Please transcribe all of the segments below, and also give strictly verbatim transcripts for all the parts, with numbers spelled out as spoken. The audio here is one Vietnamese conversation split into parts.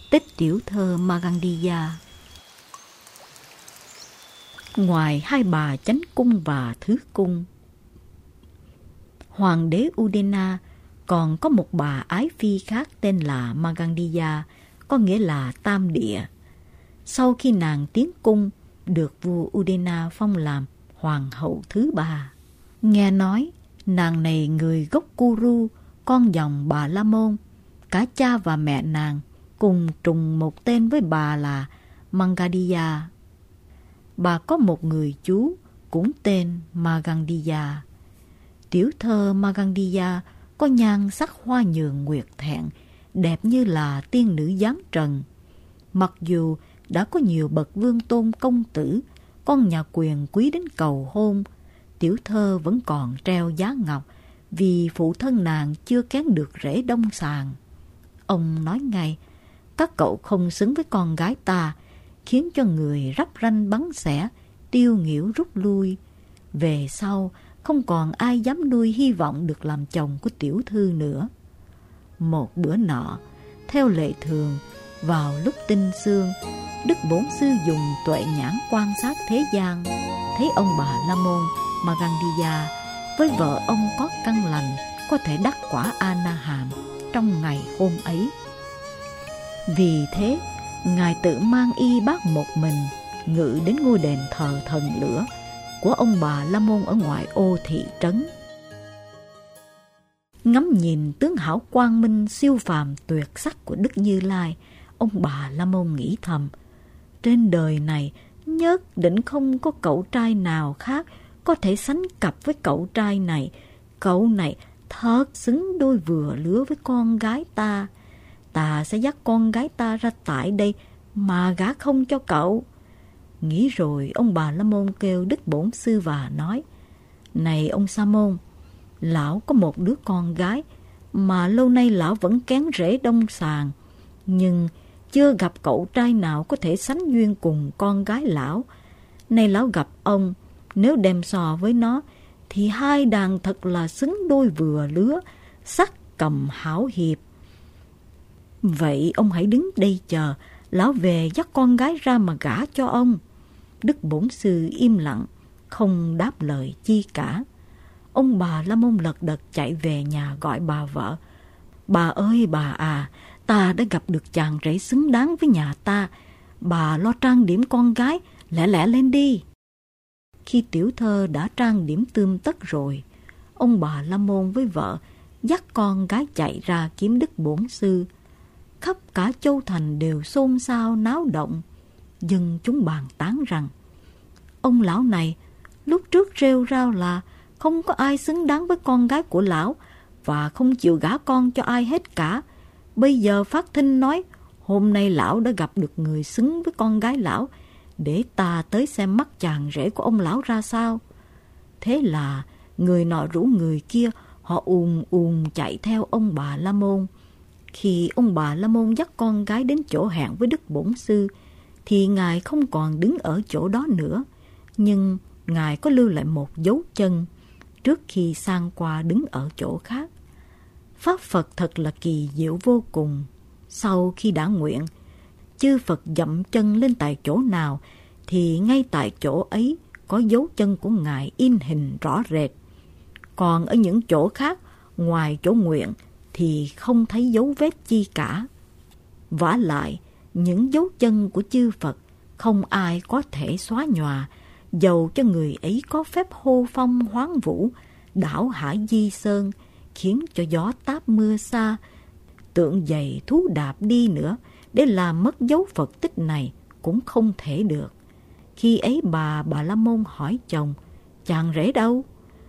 Tích tiểu thơ Magandiya. Ngoài hai bà chánh cung và thứ cung, hoàng đế Udena còn có một bà ái phi khác tên là Magandiya, có nghĩa là tam địa. Sau khi nàng tiến cung, được vua Udena phong làm hoàng hậu thứ ba. Nghe nói nàng này người gốc Kuru, con dòng bà La Môn. Cả cha và mẹ nàng cùng trùng một tên với bà là Magandiya. Bà có một người chú cũng tên Magandiya. Tiểu thơ Magandiya có nhan sắc hoa nhường nguyệt thẹn, đẹp như là tiên nữ giáng trần. Mặc dù đã có nhiều bậc vương tôn công tử, con nhà quyền quý đến cầu hôn, tiểu thơ vẫn còn treo giá ngọc vì phụ thân nàng chưa kén được rễ đông sàng. Ông nói ngay, các cậu không xứng với con gái ta, khiến cho người rắp ranh bắn xẻ, tiêu nghỉu rút lui. Về sau, không còn ai dám nuôi hy vọng được làm chồng của tiểu thư nữa. Một bữa nọ, theo lệ thường, vào lúc tinh sương, Đức Bổn Sư dùng tuệ nhãn quan sát thế gian, thấy ông bà La Môn Magandiya với vợ ông có căn lành, có thể đắc quả A-na-hàm trong ngày hôm ấy. Vì thế, Ngài tự mang y bát một mình, ngự đến ngôi đền thờ thần lửa của ông bà La Môn ở ngoại ô thị trấn. Ngắm nhìn tướng hảo quang minh siêu phàm tuyệt sắc của Đức Như Lai, ông bà La Môn nghĩ thầm, trên đời này nhất định không có cậu trai nào khác có thể sánh cặp với cậu trai này. Cậu này thật xứng đôi vừa lứa với con gái ta. Ta sẽ dắt con gái ta ra tại đây mà gả không cho cậu. Nghĩ rồi, ông bà La Môn kêu Đức Bổn Sư và nói, này ông Sa Môn, lão có một đứa con gái mà lâu nay lão vẫn kén rễ đông sàng, nhưng chưa gặp cậu trai nào có thể sánh duyên cùng con gái lão. Nay lão gặp ông, nếu đem so với nó, thì hai đàn thật là xứng đôi vừa lứa, sắc cầm hảo hiệp. Vậy ông hãy đứng đây chờ, lão về dắt con gái ra mà gả cho ông. Đức Bổn Sư im lặng, không đáp lời chi cả. Ông bà La Môn lật đật chạy về nhà gọi bà vợ. Bà ơi bà à, ta đã gặp được chàng rể xứng đáng với nhà ta. Bà lo trang điểm con gái, lẹ lẹ lên đi. Khi tiểu thơ đã trang điểm tươm tất rồi, ông bà La Môn với vợ dắt con gái chạy ra kiếm Đức Bổn Sư. Khắp cả châu thành đều xôn xao náo động. Dân chúng bàn tán rằng, ông lão này lúc trước rêu rao là không có ai xứng đáng với con gái của lão và không chịu gả con cho ai hết cả. Bây giờ phát thinh nói, hôm nay lão đã gặp được người xứng với con gái lão, để ta tới xem mắt chàng rể của ông lão ra sao. Thế là người nọ rủ người kia, họ ùn ùn chạy theo ông bà La Môn. Khi ông bà La Môn dắt con gái đến chỗ hẹn với Đức Bổn Sư, thì Ngài không còn đứng ở chỗ đó nữa, nhưng Ngài có lưu lại một dấu chân trước khi sang qua đứng ở chỗ khác. Pháp Phật thật là kỳ diệu vô cùng. Sau khi đã nguyện, chư Phật dậm chân lên tại chỗ nào, thì ngay tại chỗ ấy có dấu chân của Ngài in hình rõ rệt. Còn ở những chỗ khác, ngoài chỗ nguyện, thì không thấy dấu vết chi cả. Vả lại, những dấu chân của chư Phật không ai có thể xóa nhòa, dầu cho người ấy có phép hô phong hoán vũ, đảo hải di sơn, khiến cho gió táp mưa xa, tượng giày thú đạp đi nữa, để làm mất dấu Phật tích này cũng không thể được. Khi ấy bà bà La Môn hỏi chồng, chàng rể đâu?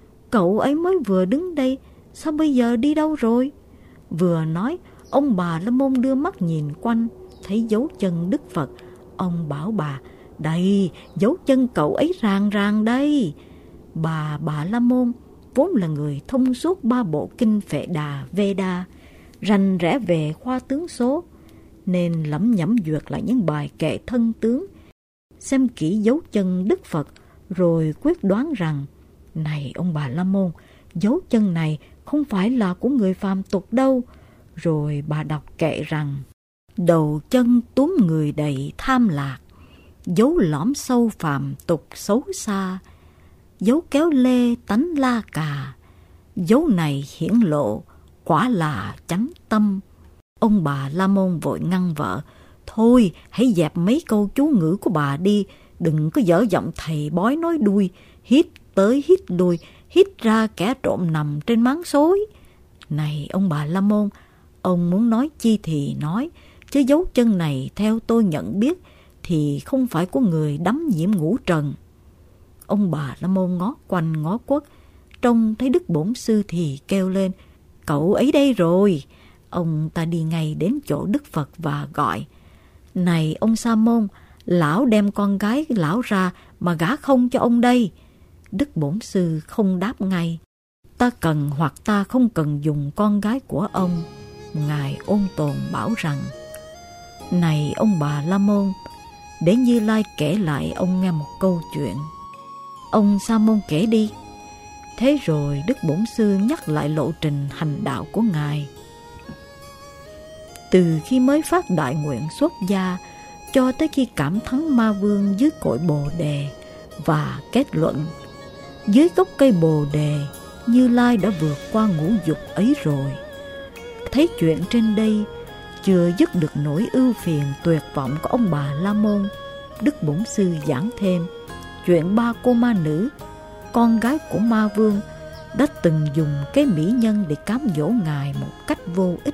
Cậu ấy mới vừa đứng đây, sao bây giờ đi đâu rồi? Vừa nói, ông bà La Môn đưa mắt nhìn quanh, thấy dấu chân Đức Phật. Ông bảo bà, đây, dấu chân cậu ấy ràng ràng đây. Bà bà La Môn vốn là người thông suốt ba bộ kinh Phệ Đà, Veda, rành rẽ về khoa tướng số, nên lẩm nhẩm duyệt lại những bài kệ thân tướng, xem kỹ dấu chân Đức Phật, rồi quyết đoán rằng, này ông bà La Môn, dấu chân này không phải là của người phàm tục đâu. Rồi bà đọc kệ rằng, đầu chân túm người đầy tham lạc, dấu lõm sâu phàm tục xấu xa, dấu kéo lê tánh la cà, dấu này hiển lộ quả là chánh tâm. Ông bà La Môn vội ngăn vợ: thôi hãy dẹp mấy câu chú ngữ của bà đi, đừng có dở giọng thầy bói nói đuôi, hít tới hít lui, hít ra kẻ trộm nằm trên máng xối. Này ông bà La Môn, ông muốn nói chi thì nói, chứ dấu chân này theo tôi nhận biết thì không phải của người đắm nhiễm ngũ trần. Ông bà La Môn ngó quanh ngó quất, trông thấy Đức Bổn Sư thì kêu lên: cậu ấy đây rồi. Ông ta đi ngay đến chỗ Đức Phật và gọi: này ông Sa Môn, lão đem con gái lão ra mà gả không cho ông đây. Đức Bổn Sư không đáp ngay: ta cần hoặc ta không cần dùng con gái của ông. Ngài ôn tồn bảo rằng: này ông bà La Môn, để Như Lai kể lại ông nghe một câu chuyện. Ông Sa Môn kể đi. Thế rồi Đức Bổn Sư nhắc lại lộ trình hành đạo của Ngài. Từ khi mới phát đại nguyện xuất gia cho tới khi cảm thắng ma vương dưới cội Bồ Đề, và kết luận: dưới gốc cây Bồ Đề, Như Lai đã vượt qua ngũ dục ấy rồi. Thấy chuyện trên đây chưa dứt được nỗi ưu phiền tuyệt vọng của ông bà La Môn, Đức Bổn Sư giảng thêm chuyện ba cô ma nữ, con gái của ma vương, đã từng dùng cái mỹ nhân để cám dỗ Ngài một cách vô ích.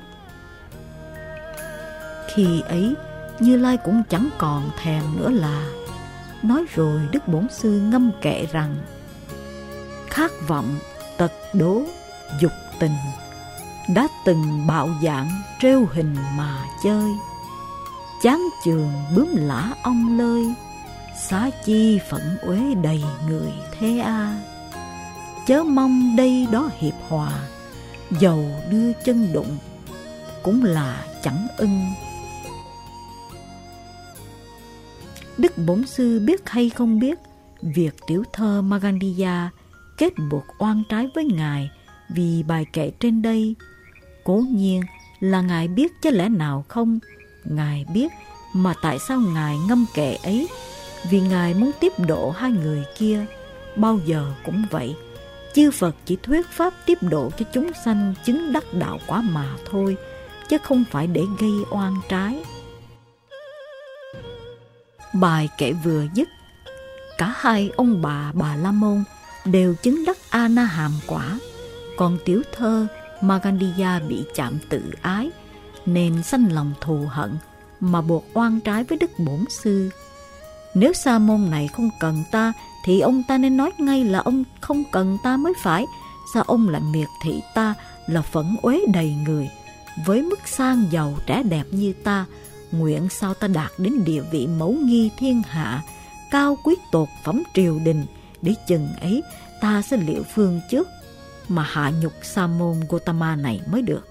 Khi ấy, Như Lai cũng chẳng còn thèm nữa là. Nói rồi Đức Bổn Sư ngâm kệ rằng: khát vọng, tật đố, dục tình, đã từng bạo dạng trêu hình mà chơi. Chán chường bướm lả ong lơi, xá chi phận uế đầy người thế a. Chớ mong đây đó hiệp hòa, dầu đưa chân đụng, cũng là chẳng ưng. Đức Bổn Sư biết hay không biết, việc tiểu thơ Magandiya kết buộc oan trái với Ngài vì bài kệ trên đây. Cố nhiên là Ngài biết chứ lẽ nào không. Ngài biết, mà tại sao Ngài ngâm kệ ấy? Vì Ngài muốn tiếp độ hai người kia. Bao giờ cũng vậy, chư Phật chỉ thuyết pháp tiếp độ cho chúng sanh chứng đắc đạo quả mà thôi, chứ không phải để gây oan trái. Bài kệ vừa dứt, cả hai ông bà bà La Môn đều chứng đắc A Na Hàm quả, còn tiểu thơ Magandiya bị chạm tự ái nên sanh lòng thù hận mà buộc oan trái với Đức Bổn Sư. Nếu Sa Môn này không cần ta thì ông ta nên nói ngay là ông không cần ta mới phải. Sao ông lại miệt thị ta là phẫn uế đầy người? Với mức sang giàu trẻ đẹp như ta, nguyện sao ta đạt đến địa vị mẫu nghi thiên hạ, cao quý tột phẩm triều đình, để chừng ấy ta sẽ liệu phương trước mà hạ nhục Sa Môn Gotama này mới được.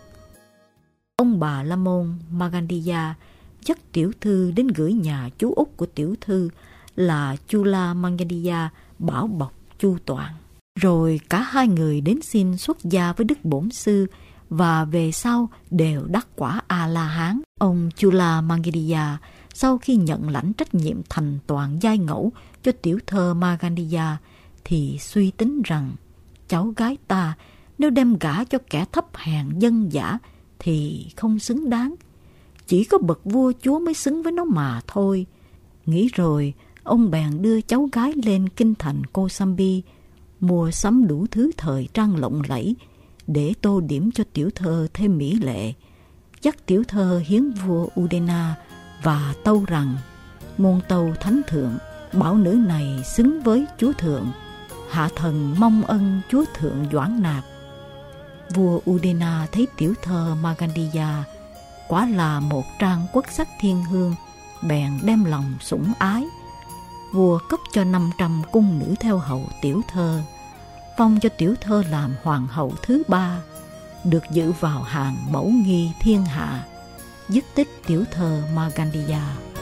Ông bà La Môn Magandiya dắt tiểu thư đến gửi nhà chú út của tiểu thư là Chula Magandiya bảo bọc chu toàn. Rồi cả hai người đến xin xuất gia với Đức Bổn Sư và về sau đều đắc quả A-la-hán. Ông Chula Magandiya sau khi nhận lãnh trách nhiệm thành toàn giai ngẫu cho tiểu thơ Magandiya thì suy tính rằng cháu gái ta nếu đem gả cho kẻ thấp hèn dân dã thì không xứng đáng. Chỉ có bậc vua chúa mới xứng với nó mà thôi. Nghĩ rồi, ông bèn đưa cháu gái lên kinh thành Kosambi, mua sắm đủ thứ thời trang lộng lẫy để tô điểm cho tiểu thơ thêm mỹ lệ. Dắt tiểu thơ hiến vua Udena và tâu rằng: môn tâu thánh thượng, bảo nữ này xứng với chúa thượng, hạ thần mong ân chúa thượng doãn nạp. Vua Udena thấy tiểu thơ Magandiya quả là một trang quốc sắc thiên hương, bèn đem lòng sủng ái. Vua cấp cho năm trăm cung nữ theo hầu tiểu thơ, phong cho tiểu thơ làm hoàng hậu thứ ba, được dự vào hàng mẫu nghi thiên hạ. Dứt tích tiểu thơ Magandiya.